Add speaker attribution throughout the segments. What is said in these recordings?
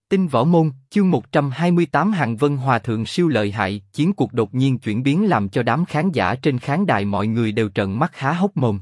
Speaker 1: Tinh Võ Môn, chương 128 Hàn Vân Hòa Thượng siêu lợi hại, chiến cuộc đột nhiên chuyển biến làm cho đám khán giả trên khán đài mọi người đều trợn mắt há hốc mồm.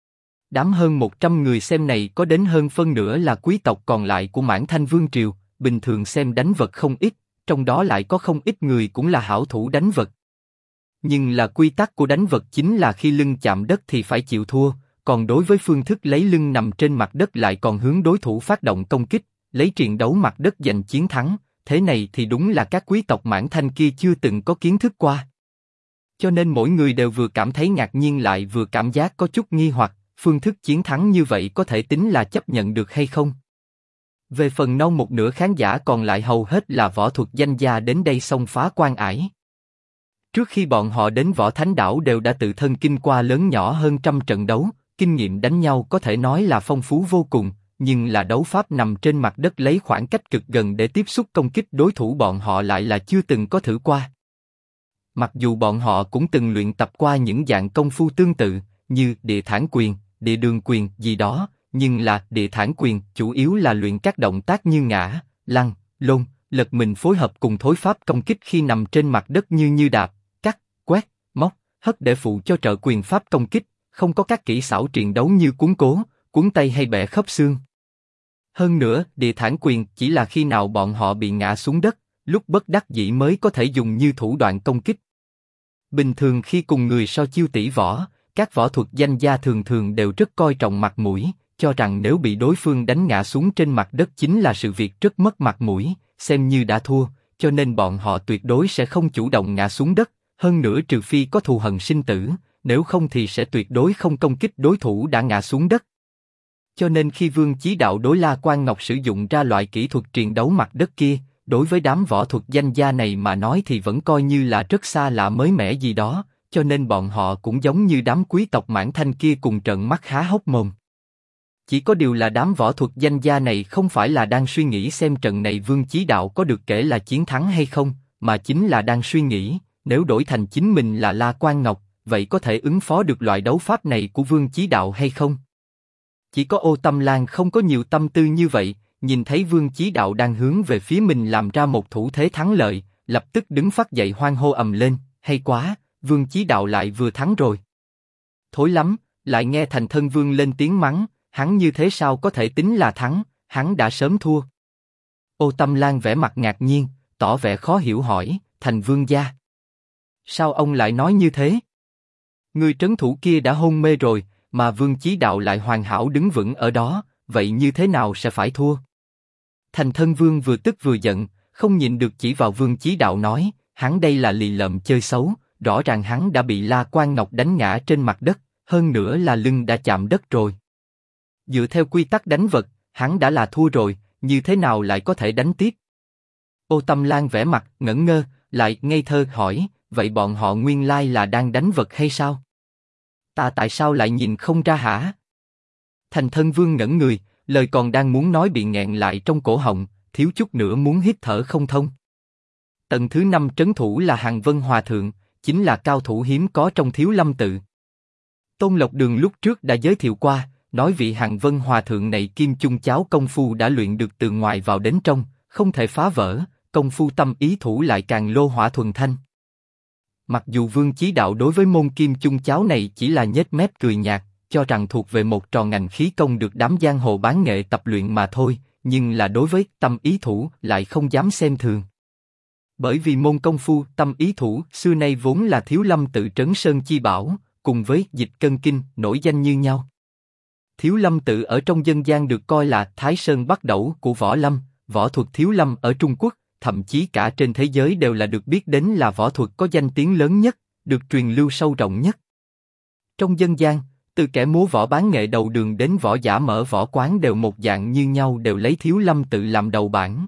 Speaker 1: Đám hơn 100 người xem này có đến hơn phân nửa là quý tộc còn lại của Mãn Thanh Vương Triều, bình thường xem đánh vật không ít, trong đó lại có không ít người cũng là hảo thủ đánh vật. Nhưng là quy tắc của đánh vật chính là khi lưng chạm đất thì phải chịu thua, còn đối với phương thức lấy lưng nằm trên mặt đất lại còn hướng đối thủ phát động công kích, lấy triền đấu mặt đất giành chiến thắng, thế này thì đúng là các quý tộc Mãn Thanh kia chưa từng có kiến thức qua. Cho nên mỗi người đều vừa cảm thấy ngạc nhiên lại vừa cảm giác có chút nghi hoặc, phương thức chiến thắng như vậy có thể tính là chấp nhận được hay không? Về phần nâu một nửa khán giả còn lại hầu hết là võ thuật danh gia đến đây xông phá quan ải. Trước khi bọn họ đến Võ Thánh Đảo đều đã tự thân kinh qua lớn nhỏ hơn trăm trận đấu, kinh nghiệm đánh nhau có thể nói là phong phú vô cùng, nhưng là đấu pháp nằm trên mặt đất lấy khoảng cách cực gần để tiếp xúc công kích đối thủ bọn họ lại là chưa từng có thử qua. Mặc dù bọn họ cũng từng luyện tập qua những dạng công phu tương tự, như địa thản quyền, địa đường quyền gì đó, nhưng là địa thản quyền chủ yếu là luyện các động tác như ngã, lăn, lôn, lật mình phối hợp cùng thối pháp công kích khi nằm trên mặt đất như đạp, cắt, quét, móc, hất để phụ cho trợ quyền pháp công kích, không có các kỹ xảo triền đấu như cuốn cố, cuốn tay hay bẻ khớp xương. Hơn nữa, địa thản quyền chỉ là khi nào bọn họ bị ngã xuống đất, lúc bất đắc dĩ mới có thể dùng như thủ đoạn công kích. Bình thường khi cùng người so chiêu tỷ võ, các võ thuật danh gia thường thường đều rất coi trọng mặt mũi, cho rằng nếu bị đối phương đánh ngã xuống trên mặt đất chính là sự việc rất mất mặt mũi, xem như đã thua, cho nên bọn họ tuyệt đối sẽ không chủ động ngã xuống đất, hơn nữa trừ phi có thù hằn sinh tử, nếu không thì sẽ tuyệt đối không công kích đối thủ đã ngã xuống đất. Cho nên khi Vương Chí Đạo đối La Quang Ngọc sử dụng ra loại kỹ thuật triền đấu mặt đất kia, đối với đám võ thuật danh gia này mà nói thì vẫn coi như là rất xa lạ mới mẻ gì đó, cho nên bọn họ cũng giống như đám quý tộc Mãn Thanh kia cùng trợn mắt há hốc mồm. Chỉ có điều là đám võ thuật danh gia này không phải là đang suy nghĩ xem trận này Vương Chí Đạo có được kể là chiến thắng hay không, mà chính là đang suy nghĩ, nếu đổi thành chính mình là La Quang Ngọc, vậy có thể ứng phó được loại đấu pháp này của Vương Chí Đạo hay không? Chỉ có Ô Tâm Lan không có nhiều tâm tư như vậy, nhìn thấy Vương Chí Đạo đang hướng về phía mình làm ra một thủ thế thắng lợi, lập tức đứng phát dậy hoan hô ầm lên, hay quá, Vương Chí Đạo lại vừa thắng rồi. Thối lắm, lại nghe Thành Thân Vương lên tiếng mắng, hắn như thế sao có thể tính là thắng, hắn đã sớm thua. Ô Tâm Lan vẻ mặt ngạc nhiên, tỏ vẻ khó hiểu hỏi, Thành Vương gia, sao ông lại nói như thế? Người trấn thủ kia đã hôn mê rồi, mà Vương Chí Đạo lại hoàn hảo đứng vững ở đó, vậy như thế nào sẽ phải thua? Thành Thân Vương vừa tức vừa giận, không nhịn được chỉ vào Vương Chí Đạo nói, hắn đây là lì lợm chơi xấu, rõ ràng hắn đã bị La Quang Ngọc đánh ngã trên mặt đất, hơn nữa là lưng đã chạm đất rồi. Dựa theo quy tắc đánh vật, hắn đã là thua rồi, như thế nào lại có thể đánh tiếp? Ô Tâm Lan vẻ mặt ngẩn ngơ, lại ngây thơ hỏi, vậy bọn họ nguyên lai là đang đánh vật hay sao? Ta tại sao lại nhìn không ra hả? Thành Thân Vương ngẩn người, lời còn đang muốn nói bị nghẹn lại trong cổ họng, thiếu chút nữa muốn hít thở không thông. Tầng thứ 5 trấn thủ là Hàn Vân Hòa Thượng, chính là cao thủ hiếm có trong Thiếu Lâm Tự. Tôn Lộc Đường lúc trước đã giới thiệu qua, nói vị Hàn Vân Hòa Thượng này kim chung cháo công phu đã luyện được từ ngoài vào đến trong, không thể phá vỡ, công phu tâm ý thủ lại càng lô hỏa thuần thanh. Mặc dù Vương Chí Đạo đối với môn kim chung cháo này chỉ là nhếch mép cười nhạt, cho rằng thuộc về một trò ngành khí công được đám giang hồ bán nghệ tập luyện mà thôi, nhưng là đối với tâm ý thủ lại không dám xem thường. Bởi vì môn công phu tâm ý thủ xưa nay vốn là Thiếu Lâm Tự trấn sơn chi bảo, cùng với dịch cân kinh nổi danh như nhau. Thiếu Lâm Tự ở trong dân gian được coi là Thái Sơn Bắc Đẩu của võ lâm, võ thuật Thiếu Lâm ở Trung Quốc, thậm chí cả trên thế giới đều là được biết đến là võ thuật có danh tiếng lớn nhất, được truyền lưu sâu rộng nhất. Trong dân gian, từ kẻ múa võ bán nghệ đầu đường đến võ giả mở võ quán đều một dạng như nhau, đều lấy Thiếu Lâm Tự làm đầu bảng.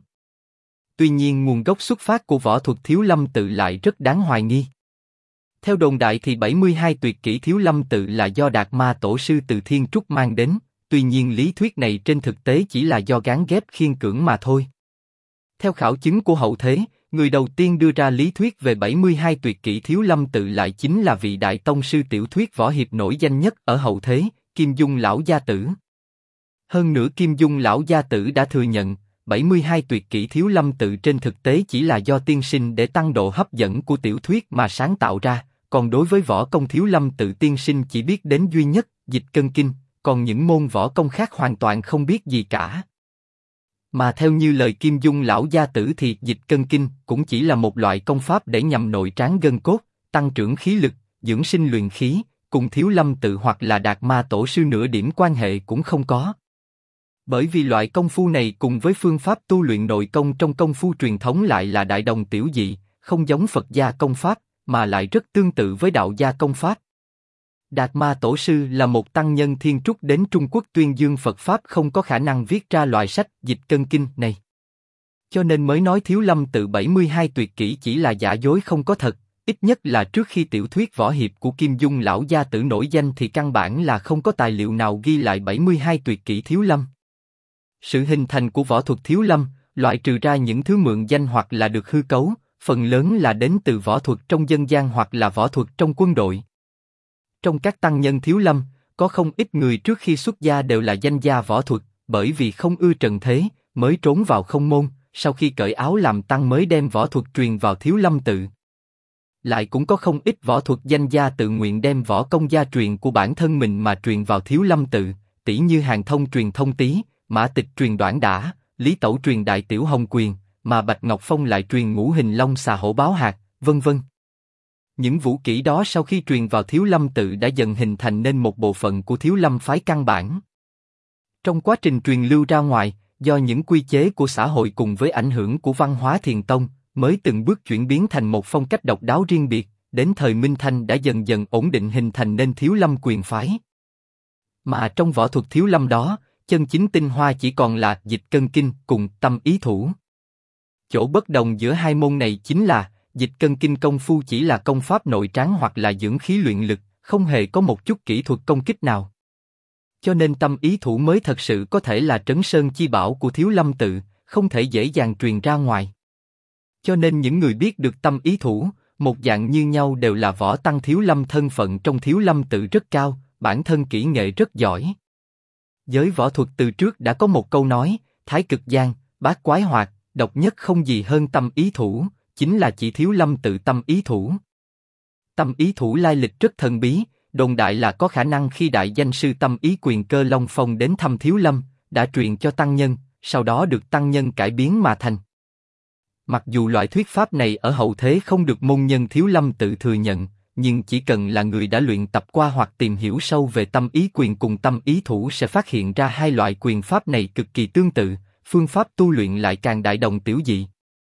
Speaker 1: Tuy nhiên nguồn gốc xuất phát của võ thuật Thiếu Lâm Tự lại rất đáng hoài nghi. Theo đồn đại thì 72 tuyệt kỹ Thiếu Lâm Tự là do Đạt Ma Tổ sư từ Thiên Trúc mang đến, tuy nhiên lý thuyết này trên thực tế chỉ là do gán ghép khiên cưỡng mà thôi. Theo khảo chứng của hậu thế, người đầu tiên đưa ra lý thuyết về 72 tuyệt kỹ Thiếu Lâm Tự lại chính là vị đại tông sư tiểu thuyết võ hiệp nổi danh nhất ở hậu thế, Kim Dung Lão Gia Tử. Hơn nữa Kim Dung Lão Gia Tử đã thừa nhận, 72 tuyệt kỹ Thiếu Lâm tự trên thực tế chỉ là do tiên sinh để tăng độ hấp dẫn của tiểu thuyết mà sáng tạo ra, còn đối với võ công Thiếu Lâm tự tiên sinh chỉ biết đến duy nhất, Dịch Cân Kinh, còn những môn võ công khác hoàn toàn không biết gì cả. Mà theo như lời Kim Dung lão gia tử thì Dịch Cân Kinh cũng chỉ là một loại công pháp để nhằm nội tráng gân cốt, tăng trưởng khí lực, dưỡng sinh luyện khí, cùng Thiếu Lâm tự hoặc là Đạt Ma tổ sư nửa điểm quan hệ cũng không có. Bởi vì loại công phu này cùng với phương pháp tu luyện nội công trong công phu truyền thống lại là đại đồng tiểu dị, không giống Phật gia công pháp, mà lại rất tương tự với đạo gia công pháp. Đạt Ma tổ sư là một tăng nhân thiên trúc đến Trung Quốc tuyên dương Phật pháp, không có khả năng viết ra loại sách Dịch Cân Kinh này. Cho nên mới nói Thiếu Lâm tự 72 tuyệt kỹ chỉ là giả dối không có thật, ít nhất là trước khi tiểu thuyết võ hiệp của Kim Dung lão gia tử nổi danh thì căn bản là không có tài liệu nào ghi lại 72 tuyệt kỹ Thiếu Lâm. Sự hình thành của võ thuật Thiếu Lâm, loại trừ ra những thứ mượn danh hoặc là được hư cấu, phần lớn là đến từ võ thuật trong dân gian hoặc là võ thuật trong quân đội. Trong các tăng nhân Thiếu Lâm, có không ít người trước khi xuất gia đều là danh gia võ thuật, bởi vì không ưa trần thế, mới trốn vào không môn, sau khi cởi áo làm tăng mới đem võ thuật truyền vào Thiếu Lâm tự. Lại cũng có không ít võ thuật danh gia tự nguyện đem võ công gia truyền của bản thân mình mà truyền vào Thiếu Lâm tự, tỷ như Hàn Thông truyền Thông Tý, Mã Tịch truyền Đoản Đả, Lý Tẩu truyền Đại Tiểu Hồng Quyền, mà Bạch Ngọc Phong lại truyền Ngũ Hình Long Xà Hổ Báo Hạc, vân vân. Những vũ kỹ đó sau khi truyền vào Thiếu Lâm tự đã dần hình thành nên một bộ phận của Thiếu Lâm phái căn bản. Trong quá trình truyền lưu ra ngoài, do những quy chế của xã hội cùng với ảnh hưởng của văn hóa Thiền tông, mới từng bước chuyển biến thành một phong cách độc đáo riêng biệt, đến thời Minh Thanh đã dần dần ổn định hình thành nên Thiếu Lâm quyền phái. Mà trong võ thuật Thiếu Lâm đó, chân chính tinh hoa chỉ còn là Dịch Cân Kinh cùng Tâm Ý Thủ. Chỗ bất đồng giữa hai môn này chính là Dịch Cân Kinh công phu chỉ là công pháp nội tráng hoặc là dưỡng khí luyện lực, không hề có một chút kỹ thuật công kích nào. Cho nên Tâm Ý Thủ mới thật sự có thể là trấn sơn chi bảo của Thiếu Lâm tự, không thể dễ dàng truyền ra ngoài. Cho nên những người biết được Tâm Ý Thủ, một dạng như nhau đều là võ tăng Thiếu Lâm, thân phận trong Thiếu Lâm tự rất cao, bản thân kỹ nghệ rất giỏi. Giới võ thuật từ trước đã có một câu nói, Thái Cực Giang, Bát Quái Hoạt, độc nhất không gì hơn Tâm Ý Thủ, chính là chỉ Thiếu Lâm tự Tâm Ý Thủ. Tâm Ý Thủ lai lịch rất thần bí, đồn đại là có khả năng khi đại danh sư Tâm Ý Quyền Cơ Long Phong đến thăm Thiếu Lâm, đã truyền cho tăng nhân, sau đó được tăng nhân cải biến mà thành. Mặc dù loại thuyết pháp này ở hậu thế không được môn nhân Thiếu Lâm tự thừa nhận, nhưng chỉ cần là người đã luyện tập qua hoặc tìm hiểu sâu về Tâm Ý Quyền cùng Tâm Ý Thủ sẽ phát hiện ra hai loại quyền pháp này cực kỳ tương tự, phương pháp tu luyện lại càng đại đồng tiểu dị.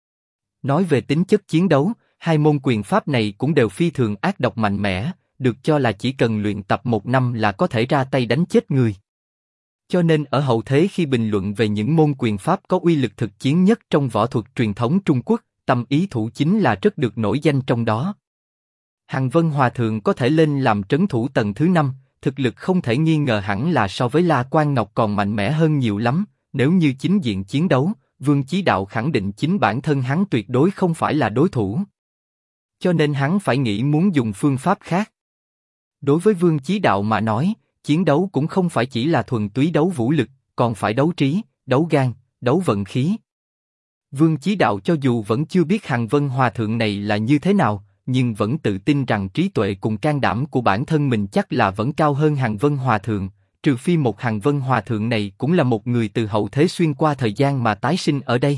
Speaker 1: Nói về tính chất chiến đấu, hai môn quyền pháp này cũng đều phi thường ác độc mạnh mẽ, được cho là chỉ cần luyện tập 1 năm là có thể ra tay đánh chết người. Cho nên ở hậu thế khi bình luận về những môn quyền pháp có uy lực thực chiến nhất trong võ thuật truyền thống Trung Quốc, Tâm Ý Thủ chính là rất được nổi danh trong đó. Hằng Vân Hòa Thượng có thể lên làm trấn thủ tầng thứ 5, thực lực không thể nghi ngờ hẳn là so với La Quang Ngọc còn mạnh mẽ hơn nhiều lắm, nếu như chính diện chiến đấu, Vương Chí Đạo khẳng định chính bản thân hắn tuyệt đối không phải là đối thủ. Cho nên hắn phải nghĩ muốn dùng phương pháp khác. Đối với Vương Chí Đạo mà nói, chiến đấu cũng không phải chỉ là thuần túy đấu vũ lực, còn phải đấu trí, đấu gan, đấu vận khí. Vương Chí Đạo cho dù vẫn chưa biết Hằng Vân Hòa Thượng này là như thế nào, nhưng vẫn tự tin rằng trí tuệ cùng can đảm của bản thân mình chắc là vẫn cao hơn Hằng Vân Hòa Thượng, trừ phi một Hằng Vân Hòa Thượng này cũng là một người từ hậu thế xuyên qua thời gian mà tái sinh ở đây.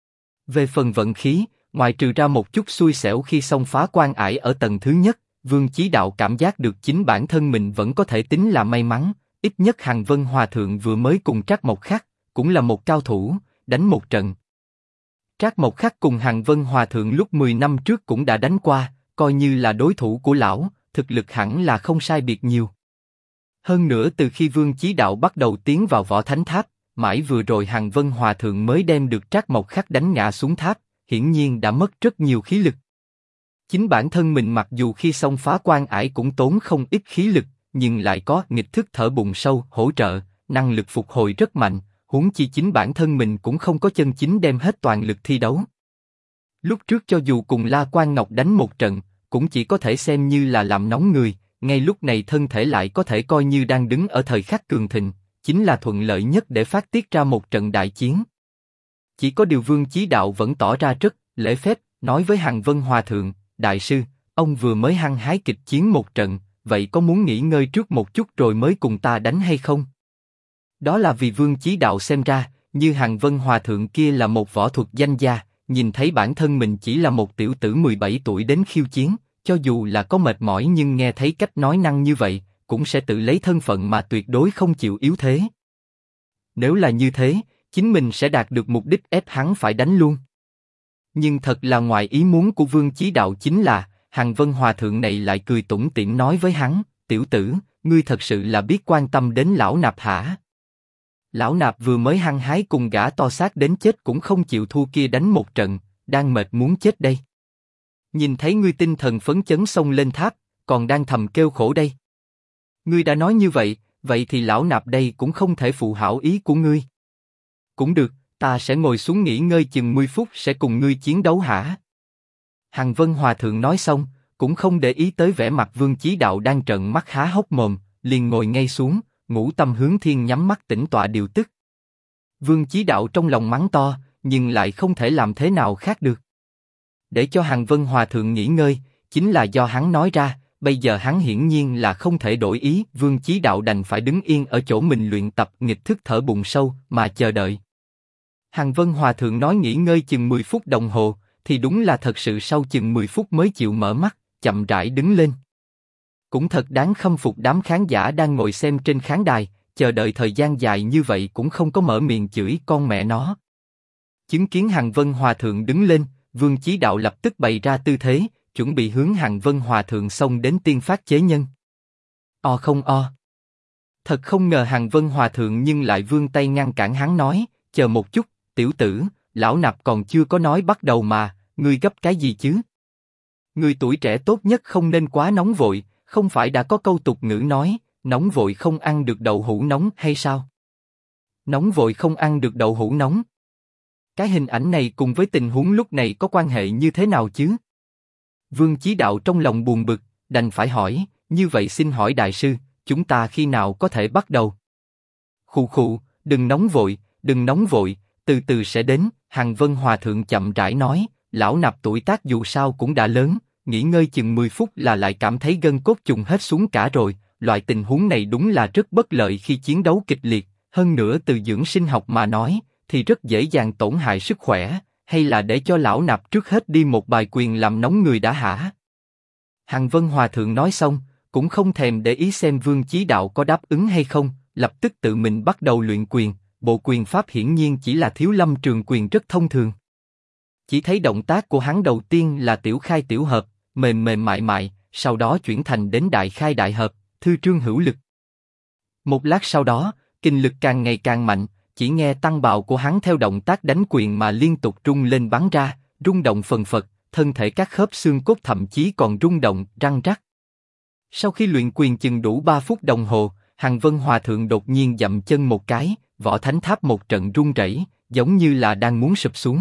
Speaker 1: Về phần vận khí, ngoài trừ ra một chút xui xẻo khi xông phá quan ải ở tầng thứ nhất, Vương Chí Đạo cảm giác được chính bản thân mình vẫn có thể tính là may mắn, ít nhất Hằng Vân Hòa Thượng vừa mới cùng Trác Mộc Khắc, cũng là một cao thủ, đánh một trận. Trác Mộc Khắc cùng Hằng Vân Hòa Thượng lúc 10 năm trước cũng đã đánh qua, coi như là đối thủ của lão, thực lực hẳn là không sai biệt nhiều. Hơn nữa từ khi Vương Chí Đạo bắt đầu tiến vào võ thánh tháp, mãi vừa rồi Hằng Vân Hòa Thượng mới đem được Trác Mộc Khắc đánh ngã xuống tháp, hiển nhiên đã mất rất nhiều khí lực. Chính bản thân mình mặc dù khi xông phá quan ải cũng tốn không ít khí lực, nhưng lại có nghịch thức thở bùn sâu hỗ trợ, năng lực phục hồi rất mạnh, huống chi chính bản thân mình cũng không có chân chính đem hết toàn lực thi đấu. Lúc trước cho dù cùng La Quang Ngọc đánh một trận, cũng chỉ có thể xem như là làm nóng người, ngay lúc này thân thể lại có thể coi như đang đứng ở thời khắc cường thịnh, chính là thuận lợi nhất để phát tiết ra một trận đại chiến. Chỉ có điều Vương Chí Đạo vẫn tỏ ra rất lễ phép, nói với Hàn Vân Hòa thượng, đại sư, ông vừa mới hăng hái kịch chiến một trận, vậy có muốn nghỉ ngơi trước một chút rồi mới cùng ta đánh hay không? Đó là vì Vương Chí Đạo xem ra, như Hàn Vân Hòa thượng kia là một võ thuật danh gia, nhìn thấy bản thân mình chỉ là một tiểu tử 17 tuổi đến khiêu chiến, cho dù là có mệt mỏi nhưng nghe thấy cách nói năng như vậy, cũng sẽ tự lấy thân phận mà tuyệt đối không chịu yếu thế. Nếu là như thế, chính mình sẽ đạt được mục đích ép hắn phải đánh luôn. Nhưng thật là ngoài ý muốn của Vương Chí Đạo chính là, Hàn Vân Hòa thượng này lại cười tủm tỉm nói với hắn, tiểu tử, ngươi thật sự là biết quan tâm đến lão nạp hả? Lão nạp vừa mới hăng hái cùng gã to xác đến chết cũng không chịu thua kia đánh một trận, đang mệt muốn chết đây. Nhìn thấy ngươi tinh thần phấn chấn xông lên tháp, còn đang thầm kêu khổ đây. Ngươi đã nói như vậy, vậy thì lão nạp đây cũng không thể phụ hảo ý của ngươi. Cũng được, ta sẽ ngồi xuống nghỉ ngơi chừng 10 phút sẽ cùng ngươi chiến đấu hả? Hàn Vân Hòa thượng nói xong, cũng không để ý tới vẻ mặt Vương Chí Đạo đang trợn mắt há hốc mồm, liền ngồi ngay xuống, ngũ tâm hướng thiên nhắm mắt tĩnh tọa điều tức. Vương Chí Đạo trong lòng mắng to, nhưng lại không thể làm thế nào khác được. Để cho Hàn Vân Hòa thượng nghỉ ngơi, chính là do hắn nói ra, bây giờ hắn hiển nhiên là không thể đổi ý, Vương Chí Đạo đành phải đứng yên ở chỗ mình luyện tập nghịch thức thở bụng sâu, mà chờ đợi. Hàn Vân Hòa thượng nói nghỉ ngơi chừng 10 phút đồng hồ, thì đúng là thật sự sau chừng 10 phút mới chịu mở mắt, chậm rãi đứng lên. Cũng thật đáng khâm phục đám khán giả đang ngồi xem trên khán đài, chờ đợi thời gian dài như vậy cũng không có mở miệng chửi con mẹ nó. Chứng kiến Hàn Vân Hòa thượng đứng lên, Vương Chí Đạo lập tức bày ra tư thế, chuẩn bị hướng Hàn Vân Hòa thượng xông đến tiên phát chế nhân. O không o. Thật không ngờ Hàn Vân Hòa thượng nhưng lại vươn tay ngăn cản hắn nói, chờ một chút, tiểu tử, lão nạp còn chưa có nói bắt đầu mà, ngươi gấp cái gì chứ? Người tuổi trẻ tốt nhất không nên quá nóng vội, không phải đã có câu tục ngữ nói, nóng vội không ăn được đậu hũ nóng hay sao? Nóng vội không ăn được đậu hũ nóng. Cái hình ảnh này cùng với tình huống lúc này có quan hệ như thế nào chứ? Vương Chí Đạo trong lòng buồn bực, đành phải hỏi, như vậy xin hỏi đại sư, chúng ta khi nào có thể bắt đầu? Khụ khụ, đừng nóng vội, đừng nóng vội, từ từ sẽ đến. Hàn Vân Hòa thượng chậm rãi nói, lão nạp tuổi tác dù sao cũng đã lớn, nghỉ ngơi chừng 10 phút là lại cảm thấy gân cốt trùng hết xuống cả rồi. Loại tình huống này đúng là rất bất lợi khi chiến đấu kịch liệt, hơn nữa từ dưỡng sinh học mà nói, thì rất dễ dàng tổn hại sức khỏe. Hay là để cho lão nạp trước hết đi một bài quyền làm nóng người đã hả? Hàn Vân Hòa thượng nói xong, cũng không thèm để ý xem Vương Chí Đạo có đáp ứng hay không, lập tức tự mình bắt đầu luyện quyền. Bộ quyền pháp hiển nhiên chỉ là Thiếu Lâm trường quyền rất thông thường. Chỉ thấy động tác của hắn đầu tiên là tiểu khai tiểu hợp, mềm mềm mại mại, sau đó chuyển thành đến đại khai đại hợp, thư trương hữu lực. Một lát sau đó, kinh lực càng ngày càng mạnh, chỉ nghe tăng bạo của hắn theo động tác đánh quyền mà liên tục rung lên bắn ra, rung động phần phật, thân thể các khớp xương cốt thậm chí còn rung động, răng rắc. Sau khi luyện quyền chừng đủ 3 phút đồng hồ, Hàn Vân Hòa thượng đột nhiên dậm chân một cái, võ thánh tháp một trận rung rẩy, giống như là đang muốn sụp xuống.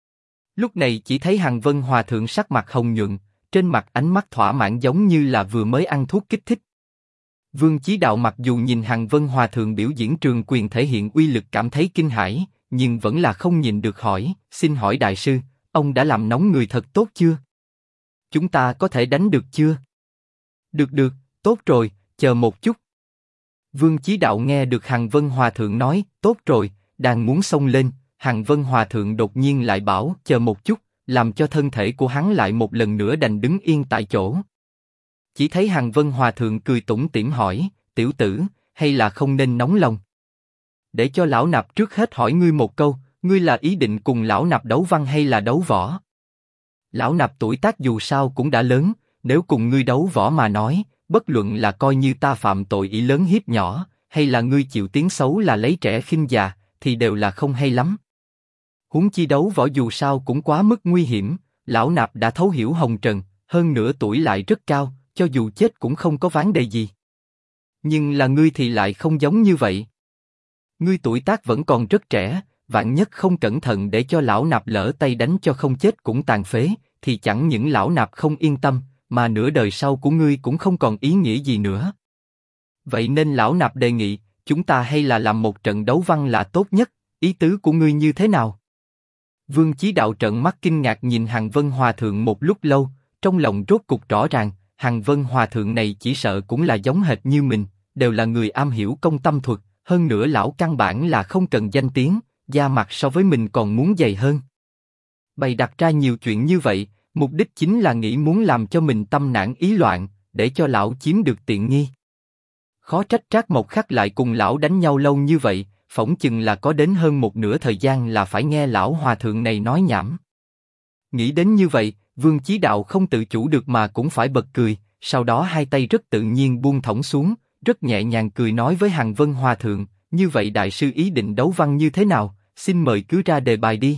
Speaker 1: Lúc này chỉ thấy Hàn Vân Hòa thượng sắc mặt hồng nhuận, trên mặt ánh mắt thỏa mãn giống như là vừa mới ăn thuốc kích thích. Vương Chí Đạo mặc dù nhìn Hàn Vân Hòa thượng biểu diễn trường quyền thể hiện uy lực cảm thấy kinh hãi, nhưng vẫn là không nhịn được hỏi, xin hỏi đại sư, ông đã làm nóng người thật tốt chưa? Chúng ta có thể đánh được chưa? Được được, tốt rồi, chờ một chút. Vương Chí Đạo nghe được Hàn Vân Hòa thượng nói, tốt rồi, đang muốn xông lên, Hàn Vân Hòa thượng đột nhiên lại bảo, chờ một chút, làm cho thân thể của hắn lại một lần nữa đành đứng yên tại chỗ. Chỉ thấy Hàn Vân Hòa thượng cười tủm tỉm hỏi, tiểu tử, hay là không nên nóng lòng? Để cho lão nạp trước hết hỏi ngươi một câu, ngươi là ý định cùng lão nạp đấu văn hay là đấu võ? Lão nạp tuổi tác dù sao cũng đã lớn, nếu cùng ngươi đấu võ mà nói, bất luận là coi như ta phạm tội ý lớn hiếp nhỏ, hay là ngươi chịu tiếng xấu là lấy trẻ khinh già, thì đều là không hay lắm. Huống chi đấu võ dù sao cũng quá mức nguy hiểm, lão nạp đã thấu hiểu hồng trần, hơn nữa tuổi lại rất cao, cho dù chết cũng không có vấn đề gì. Nhưng là ngươi thì lại không giống như vậy. Ngươi tuổi tác vẫn còn rất trẻ, vạn nhất không cẩn thận để cho lão nạp lỡ tay đánh cho không chết cũng tàn phế, thì chẳng những lão nạp không yên tâm, mà nửa đời sau của ngươi cũng không còn ý nghĩa gì nữa. Vậy nên lão nạp đề nghị, chúng ta hay là làm một trận đấu văn là tốt nhất, ý tứ của ngươi như thế nào? Vương Chí Đạo trợn mắt kinh ngạc nhìn Hằng Vân Hòa Thượng một lúc lâu, trong lòng rốt cục rõ ràng, Hằng Vân Hòa Thượng này chỉ sợ cũng là giống hệt như mình, đều là người am hiểu công tâm thuật, hơn nữa lão căn bản là không cần danh tiếng, da mặt so với mình còn muốn dày hơn. Bày đặt ra nhiều chuyện như vậy, mục đích chính là nghĩ muốn làm cho mình tâm nản ý loạn, để cho lão chiếm được tiện nghi. Khó trách Trác Mộc Khắc lại cùng lão đánh nhau lâu như vậy, phỏng chừng là có đến hơn một nửa thời gian là phải nghe lão hòa thượng này nói nhảm. Nghĩ đến như vậy, Vương Chí Đạo không tự chủ được mà cũng phải bật cười, sau đó hai tay rất tự nhiên buông thõng xuống, rất nhẹ nhàng cười nói với Hằng Vân Hòa Thượng, như vậy đại sư ý định đấu văn như thế nào, xin mời cứ ra đề bài đi.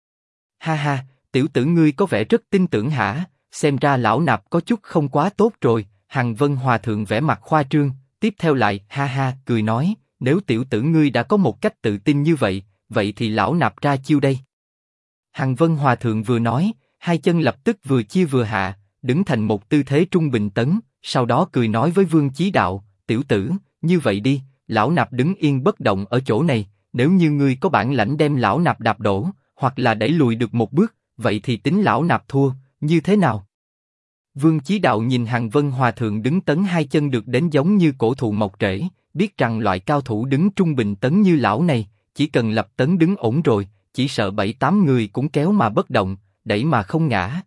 Speaker 1: Ha ha, tiểu tử ngươi có vẻ rất tin tưởng hả, xem ra lão nạp có chút không quá tốt rồi, Hằng Vân Hòa Thượng vẻ mặt khoa trương, tiếp theo lại ha ha cười nói, nếu tiểu tử ngươi đã có một cách tự tin như vậy, vậy thì lão nạp ra chiêu đây. Hằng Vân Hòa Thượng vừa nói, hai chân lập tức vừa chia vừa hạ, đứng thành một tư thế trung bình tấn, sau đó cười nói với Vương Chí Đạo, tiểu tử, như vậy đi, lão nạp đứng yên bất động ở chỗ này, nếu như ngươi có bản lãnh đem lão nạp đạp đổ, hoặc là đẩy lùi được một bước, vậy thì tính lão nạp thua, như thế nào? Vương Chí Đạo nhìn Hằng Vân Hòa Thượng đứng tấn hai chân được đến giống như cổ thụ mọc rễ, biết rằng loại cao thủ đứng trung bình tấn như lão này, chỉ cần lập tấn đứng ổn rồi, chỉ sợ 7-8 người cũng kéo mà bất động, đẩy mà không ngã.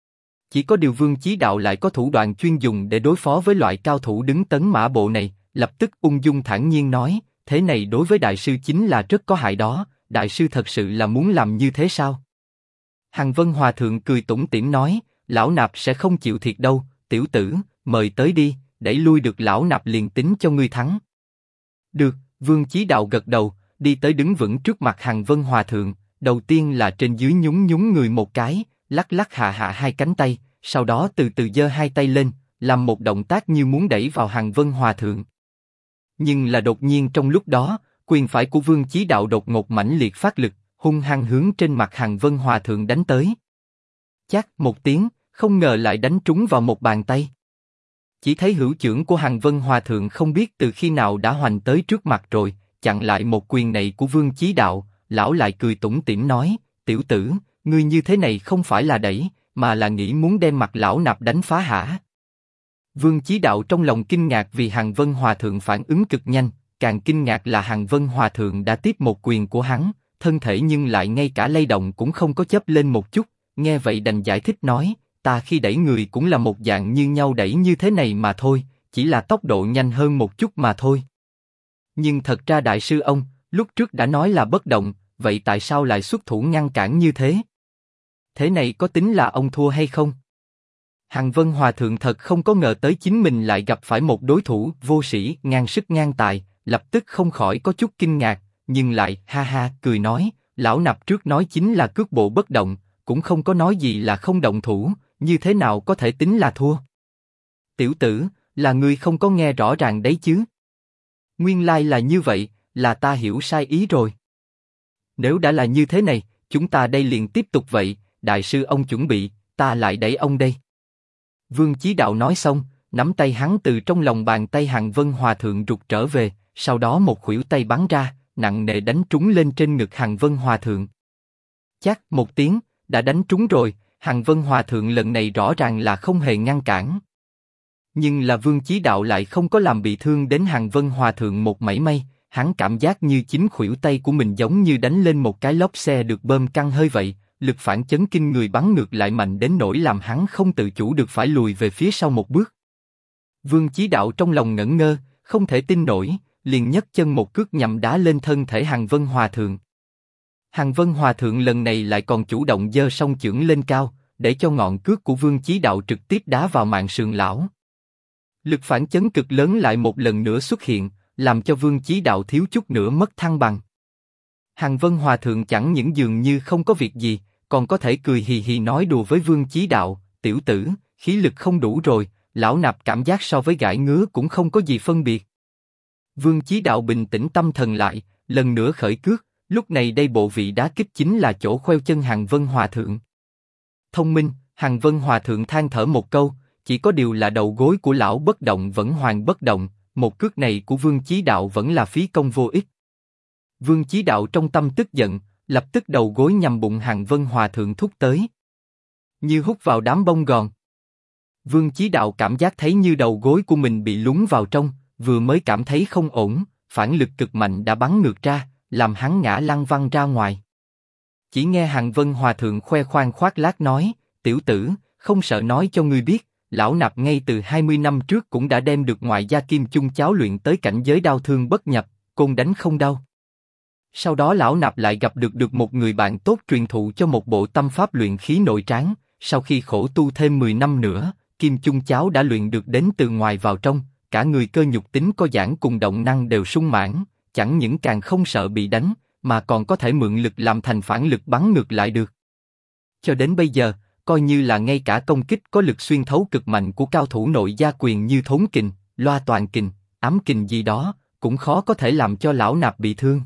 Speaker 1: Chỉ có điều Vương Chí Đạo lại có thủ đoạn chuyên dùng để đối phó với loại cao thủ đứng tấn mã bộ này, lập tức ung dung thản nhiên nói, thế này đối với đại sư chính là rất có hại đó, đại sư thật sự là muốn làm như thế sao? Hằng Vân Hòa Thượng cười tủm tỉm nói, lão nạp sẽ không chịu thiệt đâu, tiểu tử, mời tới đi, đẩy lui được lão nạp liền tính cho ngươi thắng. Được, Vương Chí Đạo gật đầu, đi tới đứng vững trước mặt Hằng Vân Hòa Thượng, đầu tiên là trên dưới nhún nhún người một cái, lắc lắc hạ hạ hai cánh tay, sau đó từ từ giơ hai tay lên, làm một động tác như muốn đẩy vào Hằng Vân Hòa Thượng. Nhưng là đột nhiên trong lúc đó, quyền phải của Vương Chí Đạo đột ngột mãnh liệt phát lực, hung hăng hướng trên mặt Hằng Vân Hòa Thượng đánh tới. Chát một tiếng, không ngờ lại đánh trúng vào một bàn tay. Chỉ thấy hữu chưởng của Hằng Vân Hòa Thượng không biết từ khi nào đã hoành tới trước mặt rồi, chặn lại một quyền này của Vương Chí Đạo, lão lại cười tủm tỉm nói, tiểu tử, ngươi như thế này không phải là đẩy, mà là nghĩ muốn đem mặt lão nạp đánh phá hả? Vương Chí Đạo trong lòng kinh ngạc vì Hằng Vân Hòa Thượng phản ứng cực nhanh, càng kinh ngạc là Hằng Vân Hòa Thượng đã tiếp một quyền của hắn, thân thể nhưng lại ngay cả lay động cũng không có chớp lên một chút, nghe vậy đành giải thích nói, ta khi đẩy người cũng là một dạng như nhau đẩy như thế này mà thôi, chỉ là tốc độ nhanh hơn một chút mà thôi. Nhưng thật ra đại sư ông, lúc trước đã nói là bất động, vậy tại sao lại xuất thủ ngăn cản như thế? Thế này có tính là ông thua hay không? Hằng Vân Hòa Thượng thật không có ngờ tới chính mình lại gặp phải một đối thủ vô sĩ, ngang sức ngang tài, lập tức không khỏi có chút kinh ngạc, nhưng lại ha ha cười nói, lão nạp trước nói chính là cước bộ bất động, cũng không có nói gì là không động thủ, như thế nào có thể tính là thua? Tiểu tử, là ngươi không có nghe rõ ràng đấy chứ? Nguyên lai là như vậy, là ta hiểu sai ý rồi. Nếu đã là như thế này, chúng ta đây liền tiếp tục vậy, đại sư ông chuẩn bị, ta lại đẩy ông đây. Vương Chí Đạo nói xong, nắm tay hắn từ trong lòng bàn tay Hằng Vân Hòa Thượng rụt trở về, sau đó một khuỷu tay bắn ra, nặng nề đánh trúng lên trên ngực Hằng Vân Hòa Thượng. Chát một tiếng, đã đánh trúng rồi, Hằng Vân Hòa Thượng lần này rõ ràng là không hề ngăn cản. Nhưng là Vương Chí Đạo lại không có làm bị thương đến Hằng Vân Hòa Thượng một mảy may, hắn cảm giác như chính khuỷu tay của mình giống như đánh lên một cái lốp xe được bơm căng hơi vậy, lực phản chấn kinh người bắn ngược lại mạnh đến nỗi làm hắn không tự chủ được phải lùi về phía sau một bước. Vương Chí Đạo trong lòng ngẩn ngơ, không thể tin nổi, liền nhấc chân một cước nhằm đá lên thân thể Hằng Vân Hòa Thượng. Hằng Vân Hòa Thượng lần này lại còn chủ động giơ song chưởng lên cao, để cho ngọn cước của Vương Chí Đạo trực tiếp đá vào mạn sườn lão. Lực phản chấn cực lớn lại một lần nữa xuất hiện, làm cho Vương Chí Đạo thiếu chút nữa mất thăng bằng. Hằng Vân Hòa Thượng chẳng những dường như không có việc gì, còn có thể cười hì hì nói đùa với Vương Chí Đạo, tiểu tử, khí lực không đủ rồi, lão nạp cảm giác so với gãi ngứa cũng không có gì phân biệt. Vương Chí Đạo bình tĩnh tâm thần lại, lần nữa khởi cước, lúc này đây bộ vị đá kích chính là chỗ khoeo chân Hằng Vân Hòa Thượng. Thông minh, Hằng Vân Hòa Thượng than thở một câu, chỉ có điều là đầu gối của lão bất động vẫn hoàn bất động, một cước này của Vương Chí Đạo vẫn là phí công vô ích. Vương Chí Đạo trong tâm tức giận, Lập tức đầu gối nhằm bụng Hàn Vân Hòa Thượng thúc tới. Như hút vào đám bông gòn. Vương Chí Đạo cảm giác thấy như đầu gối của mình bị lún vào trong, vừa mới cảm thấy không ổn, phản lực cực mạnh đã bắn ngược ra, làm hắn ngã lăn văng ra ngoài. Chỉ nghe Hàn Vân Hòa Thượng khoe khoang khoác lác nói, tiểu tử, không sợ nói cho ngươi biết, lão nạp ngay từ 20 năm trước cũng đã đem được ngoại gia kim chung cháo luyện tới cảnh giới đao thương bất nhập, côn đánh không đau. Sau đó lão nạp lại gặp được một người bạn tốt truyền thụ cho một bộ tâm pháp luyện khí nội tráng, sau khi khổ tu thêm 10 năm nữa, kim chung cháo đã luyện được đến từ ngoài vào trong, cả người cơ nhục tính co giãn cùng động năng đều sung mãn, chẳng những càng không sợ bị đánh, mà còn có thể mượn lực làm thành phản lực bắn ngược lại được. Cho đến bây giờ, coi như là ngay cả công kích có lực xuyên thấu cực mạnh của cao thủ nội gia quyền như Thốn Kình, Loa Toàn Kình, Ám Kình gì đó, cũng khó có thể làm cho lão nạp bị thương.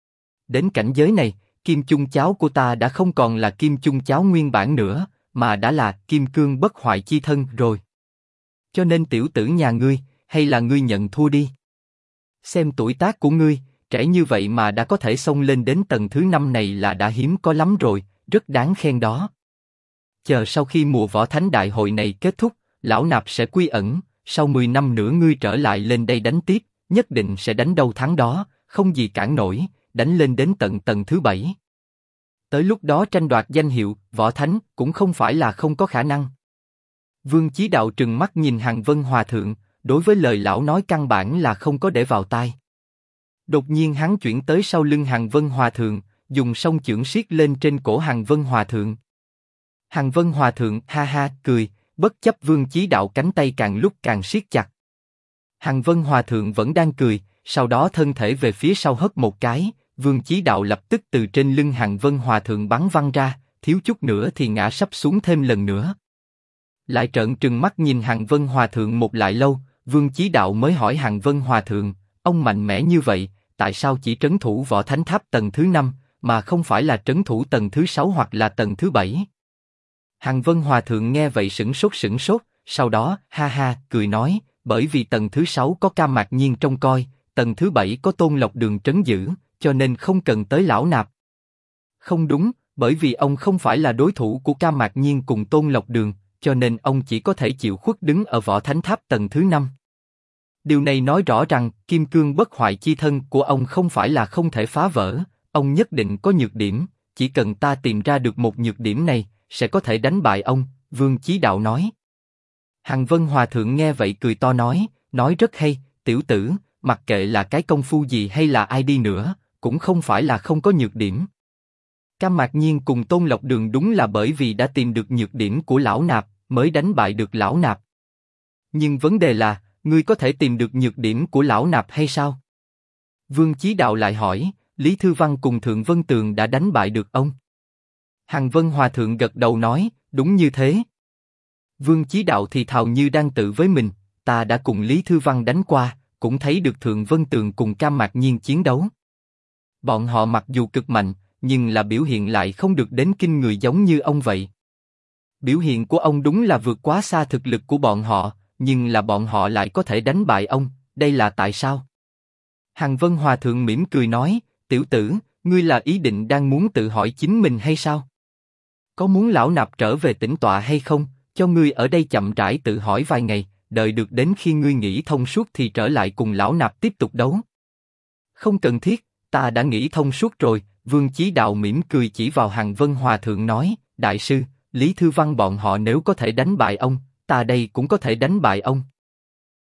Speaker 1: Đến cảnh giới này, kim chung cháo của ta đã không còn là kim chung cháo nguyên bản nữa, mà đã là kim cương bất hoại chi thân rồi. Cho nên tiểu tử nhà ngươi, hay là ngươi nhận thua đi. Xem tuổi tác của ngươi, trẻ như vậy mà đã có thể xông lên đến tầng thứ 5 này là đã hiếm có lắm rồi, rất đáng khen đó. Chờ sau khi mùa võ thánh đại hội này kết thúc, lão nạp sẽ quy ẩn, sau 10 năm nữa ngươi trở lại lên đây đánh tiếp, nhất định sẽ đánh đâu thắng đó, không gì cản nổi, đánh lên đến tận tầng thứ 7. Tới lúc đó tranh đoạt danh hiệu võ thánh cũng không phải là không có khả năng. Vương Chí Đạo trừng mắt nhìn Hàn Vân Hòa Thượng, đối với lời lão nói căn bản là không có để vào tai. Đột nhiên hắn chuyển tới sau lưng Hàn Vân Hòa Thượng, dùng song chưởng siết lên trên cổ Hàn Vân Hòa Thượng. Hàn Vân Hòa Thượng ha ha cười, bất chấp Vương Chí Đạo cánh tay càng lúc càng siết chặt. Hàn Vân Hòa Thượng vẫn đang cười, sau đó thân thể về phía sau hất một cái, Vương Chí Đạo lập tức từ trên lưng Hàn Vân Hòa Thượng bắn văng ra, thiếu chút nữa thì ngã sắp xuống thêm lần nữa. Lại trợn trừng mắt nhìn Hàn Vân Hòa Thượng một lại lâu, Vương Chí Đạo mới hỏi Hàn Vân Hòa Thượng, ông mạnh mẽ như vậy, tại sao chỉ trấn thủ võ thánh tháp tầng thứ 5, mà không phải là trấn thủ tầng thứ 6 hoặc là tầng thứ 7? Hàn Vân Hòa Thượng nghe vậy sửng sốt, sau đó ha ha cười nói, bởi vì tầng thứ 6 có Cam Mạc Nhiên trông coi, tầng thứ 7 có Tôn Lộc Đường trấn giữ, cho nên không cần tới lão nạp. Không đúng, bởi vì ông không phải là đối thủ của Cam Mạc Nhiên cùng Tôn Lộc Đường, cho nên ông chỉ có thể chịu khuất đứng ở võ thánh tháp tầng thứ 5. Điều này nói rõ rằng kim cương bất hoại chi thân của ông không phải là không thể phá vỡ, ông nhất định có nhược điểm, chỉ cần ta tìm ra được một nhược điểm này, sẽ có thể đánh bại ông, Vương Chí Đạo nói. Hàn Vân Hòa Thượng nghe vậy cười to nói rất hay, tiểu tử, mặc kệ là cái công phu gì hay là ai đi nữa, cũng không phải là không có nhược điểm. Cam Mạc Nhiên cùng Tôn Lộc Đường đúng là bởi vì đã tìm được nhược điểm của lão nạp, mới đánh bại được lão nạp. Nhưng vấn đề là, ngươi có thể tìm được nhược điểm của lão nạp hay sao? Vương Chí Đạo lại hỏi, Lý Thư Văn cùng Thượng Vân Tường đã đánh bại được ông. Hàn Vân Hòa Thượng gật đầu nói, đúng như thế. Vương Chí Đạo thì thào như đang tự với mình, ta đã cùng Lý Thư Văn đánh qua, cũng thấy được Thượng Vân Tường cùng Cam Mạc Nhiên chiến đấu. Bọn họ mặc dù cực mạnh, nhưng là biểu hiện lại không được đến kinh người giống như ông vậy. Biểu hiện của ông đúng là vượt quá xa thực lực của bọn họ, nhưng là bọn họ lại có thể đánh bại ông, đây là tại sao? Hàn Vân Hòa Thượng mỉm cười nói, tiểu tử, ngươi là ý định đang muốn tự hỏi chính mình hay sao? Có muốn lão nạp trở về tĩnh tọa hay không, cho ngươi ở đây chậm rãi tự hỏi vài ngày, đợi được đến khi ngươi nghĩ thông suốt thì trở lại cùng lão nạp tiếp tục đấu. Không cần thiết, ta đã nghĩ thông suốt rồi, Vương Chí Đạo mỉm cười chỉ vào Hàn Vân Hòa Thượng nói, đại sư, Lý Thư Văn bọn họ nếu có thể đánh bại ông, ta đây cũng có thể đánh bại ông.